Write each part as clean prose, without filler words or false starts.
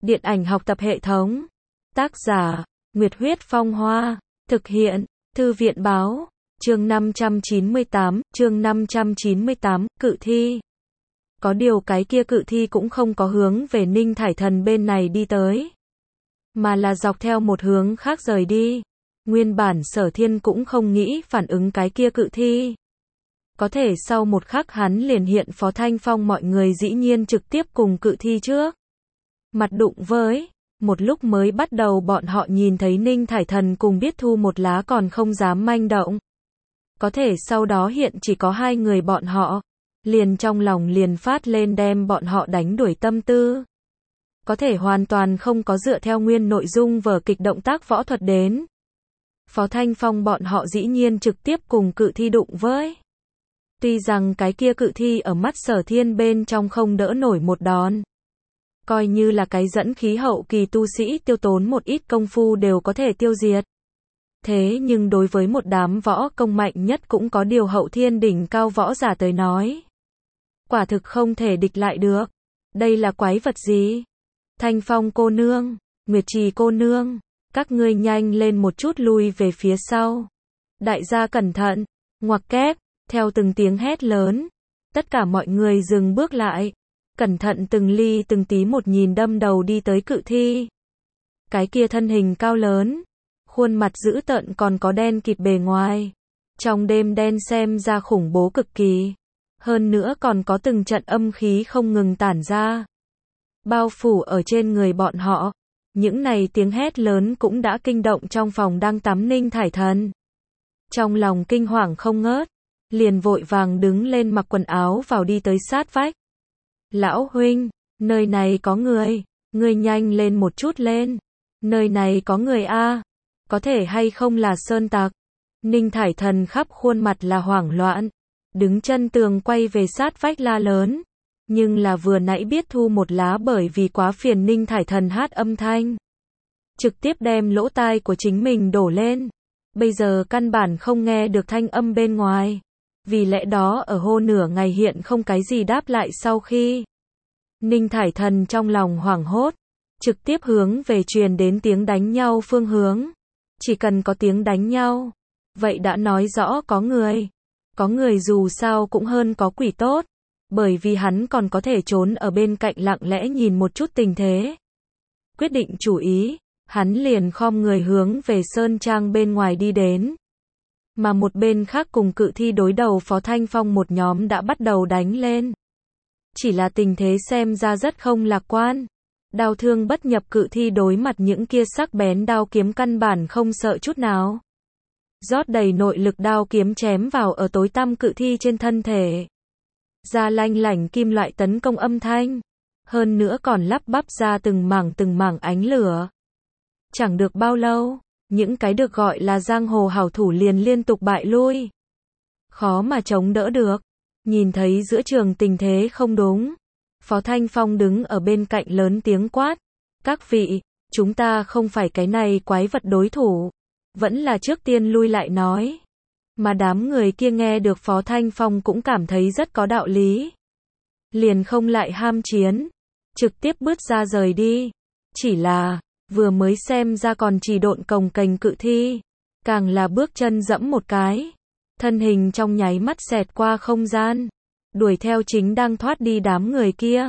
Điện ảnh học tập hệ thống. Tác giả, Nguyệt Huyết Phong Hoa. Thực hiện, Thư viện Báo. Chương 598, cự thi. Có điều cái kia cự thi cũng không có hướng về Ninh Thải Thần bên này đi tới, mà là dọc theo một hướng khác rời đi. Nguyên bản Sở Thiên cũng không nghĩ phản ứng cái kia cự thi. Có thể sau một khắc hắn liền hiện Phó Thanh Phong mọi người dĩ nhiên trực tiếp cùng cự thi trước mặt đụng với. Một lúc mới bắt đầu bọn họ nhìn thấy Ninh Thải Thần cùng Biết Thu một lá còn không dám manh động. Có thể sau đó hiện chỉ có hai người bọn họ, liền trong lòng liền phát lên đem bọn họ đánh đuổi tâm tư. Có thể hoàn toàn không có dựa theo nguyên nội dung vở kịch động tác võ thuật đến. Phó Thanh Phong bọn họ dĩ nhiên trực tiếp cùng cự thi đụng với. Tuy rằng cái kia cự thi ở mắt Sở Thiên bên trong không đỡ nổi một đòn, coi như là cái dẫn khí hậu kỳ tu sĩ tiêu tốn một ít công phu đều có thể tiêu diệt. Thế nhưng đối với một đám võ công mạnh nhất cũng có điều hậu thiên đỉnh cao võ giả tới nói, quả thực không thể địch lại được. Đây là quái vật gì? Thanh Phong cô nương, Nguyệt Trì cô nương, các ngươi nhanh lên một chút lui về phía sau. Đại gia cẩn thận, ngoặc kép, theo từng tiếng hét lớn, tất cả mọi người dừng bước lại, cẩn thận từng ly từng tí một nhìn đâm đầu đi tới cự thi. Cái kia thân hình cao lớn, khuôn mặt dữ tợn còn có đen kịt bề ngoài, trong đêm đen xem ra khủng bố cực kỳ, hơn nữa còn có từng trận âm khí không ngừng tản ra, bao phủ ở trên người bọn họ. Những này tiếng hét lớn cũng đã kinh động trong phòng đang tắm Ninh Thải Thần. Trong lòng kinh hoàng không ngớt, liền vội vàng đứng lên mặc quần áo vào đi tới sát vách. Lão huynh, nơi này có người, ngươi nhanh lên một chút lên. Nơi này có người a, có thể hay không là sơn tặc? Ninh Thải Thần khắp khuôn mặt là hoảng loạn, đứng chân tường quay về sát vách la lớn. Nhưng là vừa nãy Biết Thu một lá bởi vì quá phiền Ninh Thải Thần hát âm thanh, trực tiếp đem lỗ tai của chính mình đổ lên. Bây giờ căn bản không nghe được thanh âm bên ngoài. Vì lẽ đó ở hô nửa ngày hiện không cái gì đáp lại sau khi. Ninh Thải Thần trong lòng hoảng hốt, trực tiếp hướng về truyền đến tiếng đánh nhau phương hướng. Chỉ cần có tiếng đánh nhau, vậy đã nói rõ có người. Có người dù sao cũng hơn có quỷ tốt, bởi vì hắn còn có thể trốn ở bên cạnh lặng lẽ nhìn một chút tình thế. Quyết định chủ ý, hắn liền khom người hướng về sơn trang bên ngoài đi đến. Mà một bên khác cùng cự thi đối đầu Phó Thanh Phong một nhóm đã bắt đầu đánh lên. Chỉ là tình thế xem ra rất không lạc quan. Đao thương bất nhập cự thi đối mặt những kia sắc bén đao kiếm căn bản không sợ chút nào. Rót đầy nội lực đao kiếm chém vào ở tối tăm cự thi trên thân thể. Ra lanh lảnh kim loại tấn công âm thanh. Hơn nữa còn lắp bắp ra từng mảng ánh lửa. Chẳng được bao lâu, những cái được gọi là giang hồ hảo thủ liền liên tục bại lui. Khó mà chống đỡ được. Nhìn thấy giữa trường tình thế không đúng, Phó Thanh Phong đứng ở bên cạnh lớn tiếng quát. Các vị, chúng ta không phải cái này quái vật đối thủ. Vẫn là trước tiên lui lại nói. Mà đám người kia nghe được Phó Thanh Phong cũng cảm thấy rất có đạo lý. Liền không lại ham chiến, trực tiếp bước ra rời đi. Chỉ là, vừa mới xem ra còn chỉ độn cồng kềnh cự thi, càng là bước chân dẫm một cái, thân hình trong nháy mắt xẹt qua không gian, đuổi theo chính đang thoát đi đám người kia.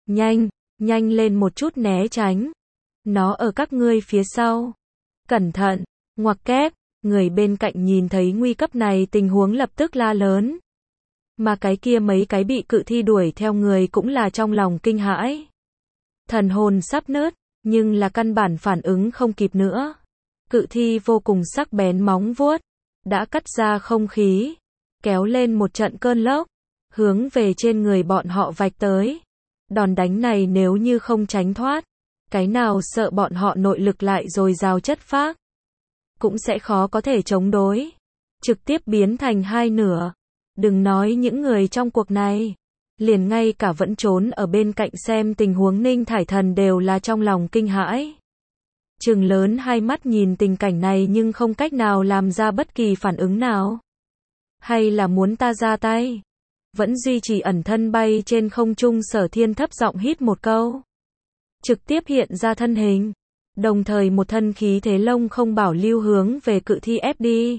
Nhanh lên một chút né tránh. Nó ở các ngươi phía sau. Cẩn thận, ngoặc kép, người bên cạnh nhìn thấy nguy cấp này tình huống lập tức la lớn. Mà cái kia mấy cái bị cự thi đuổi theo người cũng là trong lòng kinh hãi. Thần hồn sắp nứt. Nhưng là căn bản phản ứng không kịp nữa. Cự thi vô cùng sắc bén móng vuốt, đã cắt ra không khí, kéo lên một trận cơn lốc, hướng về trên người bọn họ vạch tới. Đòn đánh này nếu như không tránh thoát, cái nào sợ bọn họ nội lực lại dồi dào chất phác, cũng sẽ khó có thể chống đối, trực tiếp biến thành hai nửa. Đừng nói những người trong cuộc này, liền ngay cả vẫn trốn ở bên cạnh xem tình huống Ninh Thải Thần đều là trong lòng kinh hãi. Trừng lớn hai mắt nhìn tình cảnh này nhưng không cách nào làm ra bất kỳ phản ứng nào. Hay là muốn ta ra tay? Vẫn duy trì ẩn thân bay trên không trung Sở Thiên thấp giọng hít một câu. trực tiếp hiện ra thân hình. Đồng thời một thân khí thế lông không bảo lưu hướng về cự thi ép đi.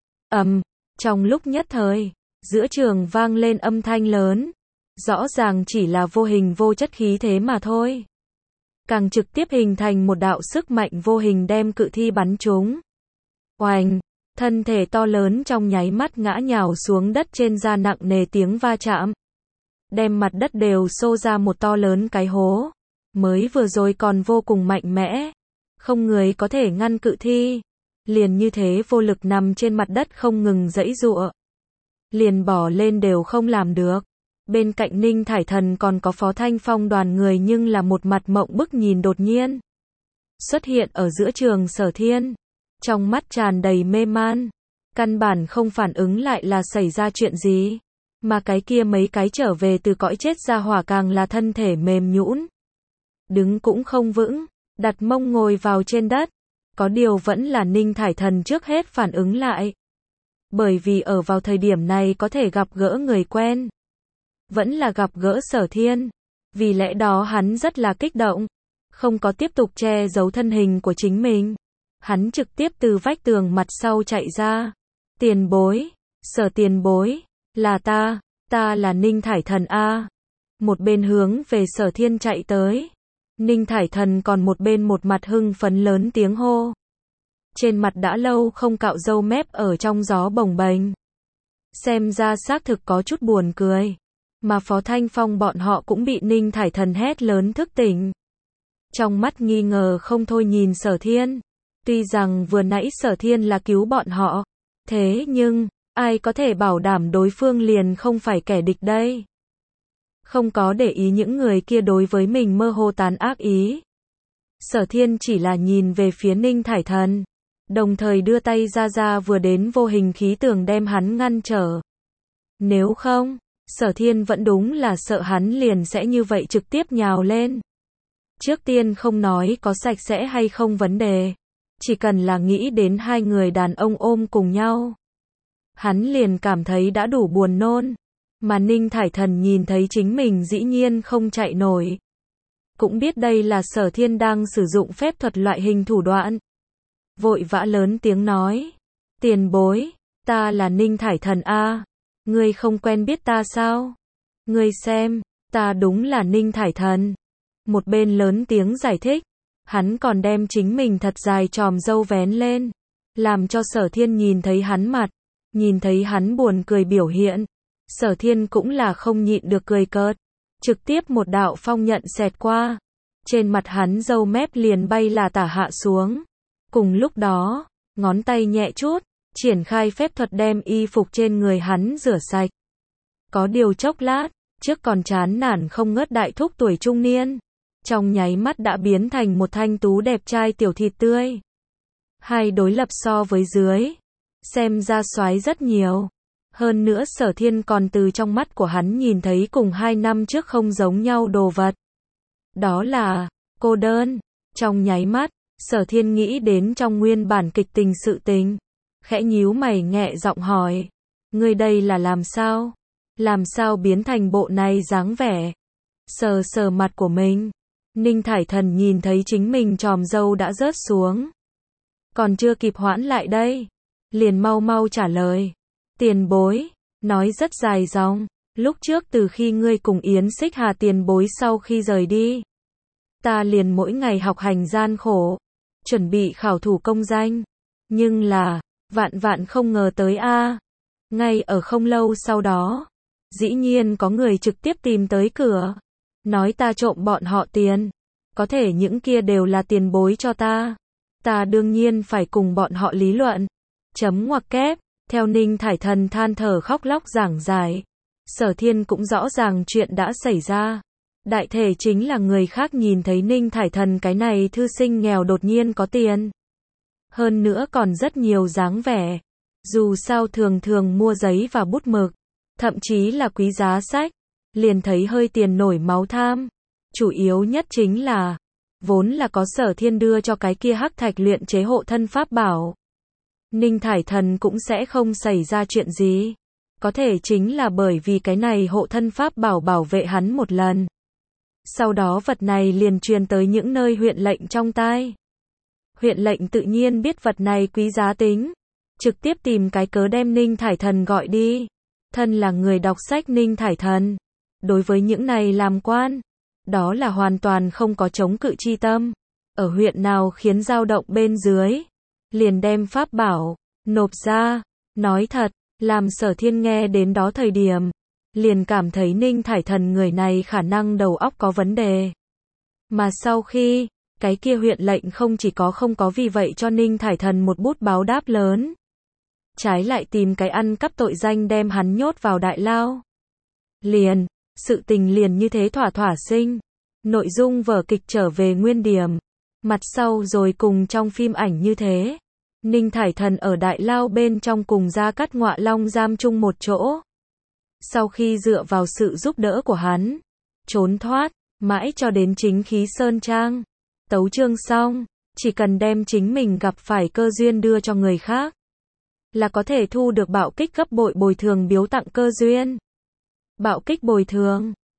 Trong lúc nhất thời, giữa trường vang lên âm thanh lớn. Rõ ràng chỉ là vô hình vô chất khí thế mà thôi. Càng trực tiếp hình thành một đạo sức mạnh vô hình đem cự thi bắn trúng. Oành, thân thể to lớn trong nháy mắt ngã nhào xuống đất trên da nặng nề tiếng va chạm. Đem mặt đất đều xô ra một to lớn cái hố. Mới vừa rồi còn vô cùng mạnh mẽ. Không người có thể ngăn cự thi. Liền như thế vô lực nằm trên mặt đất không ngừng giãy giụa. Liền bỏ lên đều không làm được. Bên cạnh Ninh Thải Thần còn có Phó Thanh Phong đoàn người nhưng là một mặt mộng bức nhìn đột nhiên. Xuất hiện ở giữa trường Sở Thiên. Trong mắt tràn đầy mê man. Căn bản không phản ứng lại là xảy ra chuyện gì. Mà cái kia mấy cái trở về từ cõi chết ra hỏa càng là thân thể mềm nhũn. Đứng cũng không vững, đặt mông ngồi vào trên đất. Có điều vẫn là Ninh Thải Thần trước hết phản ứng lại. Bởi vì ở vào thời điểm này có thể gặp gỡ người quen. Vẫn là gặp gỡ Sở Thiên. Vì lẽ đó hắn rất là kích động. Không có tiếp tục che giấu thân hình của chính mình. Hắn trực tiếp từ vách tường mặt sau chạy ra. Tiền bối, Sở tiền bối, là ta là Ninh Thải Thần a. Một bên hướng về Sở Thiên chạy tới. Ninh Thải Thần còn một bên một mặt hưng phấn lớn tiếng hô. Trên mặt đã lâu không cạo râu mép ở trong gió bồng bềnh. Xem ra xác thực có chút buồn cười. Mà Phó Thanh Phong bọn họ cũng bị Ninh Thải Thần hét lớn thức tỉnh. Trong mắt nghi ngờ không thôi nhìn Sở Thiên. Tuy rằng vừa nãy Sở Thiên là cứu bọn họ. Thế nhưng, ai có thể bảo đảm đối phương liền không phải kẻ địch đây. Không có để ý những người kia đối với mình mơ hồ tán ác ý. Sở Thiên chỉ là nhìn về phía Ninh Thải Thần. Đồng thời đưa tay ra vừa đến vô hình khí tường đem hắn ngăn trở. Nếu không, Sở Thiên vẫn đúng là sợ hắn liền sẽ như vậy trực tiếp nhào lên. Trước tiên không nói có sạch sẽ hay không vấn đề. Chỉ cần là nghĩ đến hai người đàn ông ôm cùng nhau. Hắn liền cảm thấy đã đủ buồn nôn. Mà Ninh Thải Thần nhìn thấy chính mình dĩ nhiên không chạy nổi. Cũng biết đây là Sở Thiên đang sử dụng phép thuật loại hình thủ đoạn. Vội vã lớn tiếng nói. Tiền bối, ta là Ninh Thải Thần a. Ngươi không quen biết ta sao? Ngươi xem, ta đúng là Ninh Thải Thần. Một bên lớn tiếng giải thích. Hắn còn đem chính mình thật dài chòm râu vén lên. Làm cho Sở Thiên nhìn thấy hắn mặt. Nhìn thấy hắn buồn cười biểu hiện. Sở Thiên cũng là không nhịn được cười cợt. Trực tiếp một đạo phong nhận xẹt qua. Trên mặt hắn râu mép liền bay là tả hạ xuống. Cùng lúc đó, ngón tay nhẹ chút, triển khai phép thuật đem y phục trên người hắn rửa sạch. Có điều chốc lát, trước còn chán nản không ngớt đại thúc tuổi trung niên. Trong nháy mắt đã biến thành một thanh tú đẹp trai tiểu thịt tươi. Hai đối lập so với dưới. Xem ra soái rất nhiều. Hơn nữa Sở Thiên còn từ trong mắt của hắn nhìn thấy cùng 2 năm trước không giống nhau đồ vật. Đó là cô đơn. Trong nháy mắt, Sở Thiên nghĩ đến trong nguyên bản kịch tình sự tình. Khẽ nhíu mày nhẹ giọng hỏi. Ngươi đây là làm sao? Làm sao biến thành bộ này dáng vẻ? Sờ sờ mặt của mình. Ninh Thải Thần nhìn thấy chính mình chòm râu đã rớt xuống. Còn chưa kịp hoãn lại đây. Liền mau mau trả lời. Tiền bối, nói rất dài dòng. Lúc trước từ khi ngươi cùng Yến Xích Hà tiền bối sau khi rời đi. Ta liền mỗi ngày học hành gian khổ. Chuẩn bị khảo thủ công danh. Nhưng là, vạn không ngờ tới a. Ngay ở không lâu sau đó. Dĩ nhiên có người trực tiếp tìm tới cửa. Nói ta trộm bọn họ tiền. Có thể những kia đều là tiền bối cho ta. Ta đương nhiên phải cùng bọn họ lý luận. Chấm ngoặc kép. Theo Ninh Thải Thần than thở khóc lóc giảng giải. Sở Thiên cũng rõ ràng chuyện đã xảy ra. Đại thể chính là người khác nhìn thấy Ninh Thải Thần cái này thư sinh nghèo đột nhiên có tiền. Hơn nữa còn rất nhiều dáng vẻ. Dù sao thường mua giấy và bút mực. Thậm chí là quý giá sách. Liền thấy hơi tiền nổi máu tham. Chủ yếu nhất chính là. Vốn là có Sở Thiên đưa cho cái kia hắc thạch luyện chế hộ thân pháp bảo. Ninh Thải Thần cũng sẽ không xảy ra chuyện gì. Có thể chính là bởi vì cái này hộ thân pháp bảo bảo vệ hắn một lần. Sau đó vật này liền truyền tới những nơi huyện lệnh trong tai. Huyện lệnh tự nhiên biết vật này quý giá tính, trực tiếp tìm cái cớ đem Ninh Thải Thần gọi đi. Thân là người đọc sách Ninh Thải Thần, đối với những này làm quan, đó là hoàn toàn không có chống cự chi tâm. Ở huyện nào khiến dao động bên dưới, liền đem pháp bảo nộp ra. Nói thật, làm Sở Thiên nghe đến đó thời điểm, liền cảm thấy Ninh Thải Thần người này khả năng đầu óc có vấn đề. Mà sau khi, cái kia huyện lệnh không chỉ không có vì vậy cho Ninh Thải Thần một bút báo đáp lớn, trái lại tìm cái ăn cắp tội danh đem hắn nhốt vào đại lao. Sự tình liền như thế thỏa thỏa sinh. Nội dung vở kịch trở về nguyên điểm. Mặt sau rồi cùng trong phim ảnh như thế. Ninh Thải Thần ở đại lao bên trong cùng Gia Cát Ngọa Long giam chung một chỗ. Sau khi dựa vào sự giúp đỡ của hắn, trốn thoát, mãi cho đến Chính Khí Sơn Trang. Tấu chương xong, chỉ cần đem chính mình gặp phải cơ duyên đưa cho người khác, là có thể thu được bạo kích gấp bội bồi thường biếu tặng cơ duyên. Bạo kích bồi thường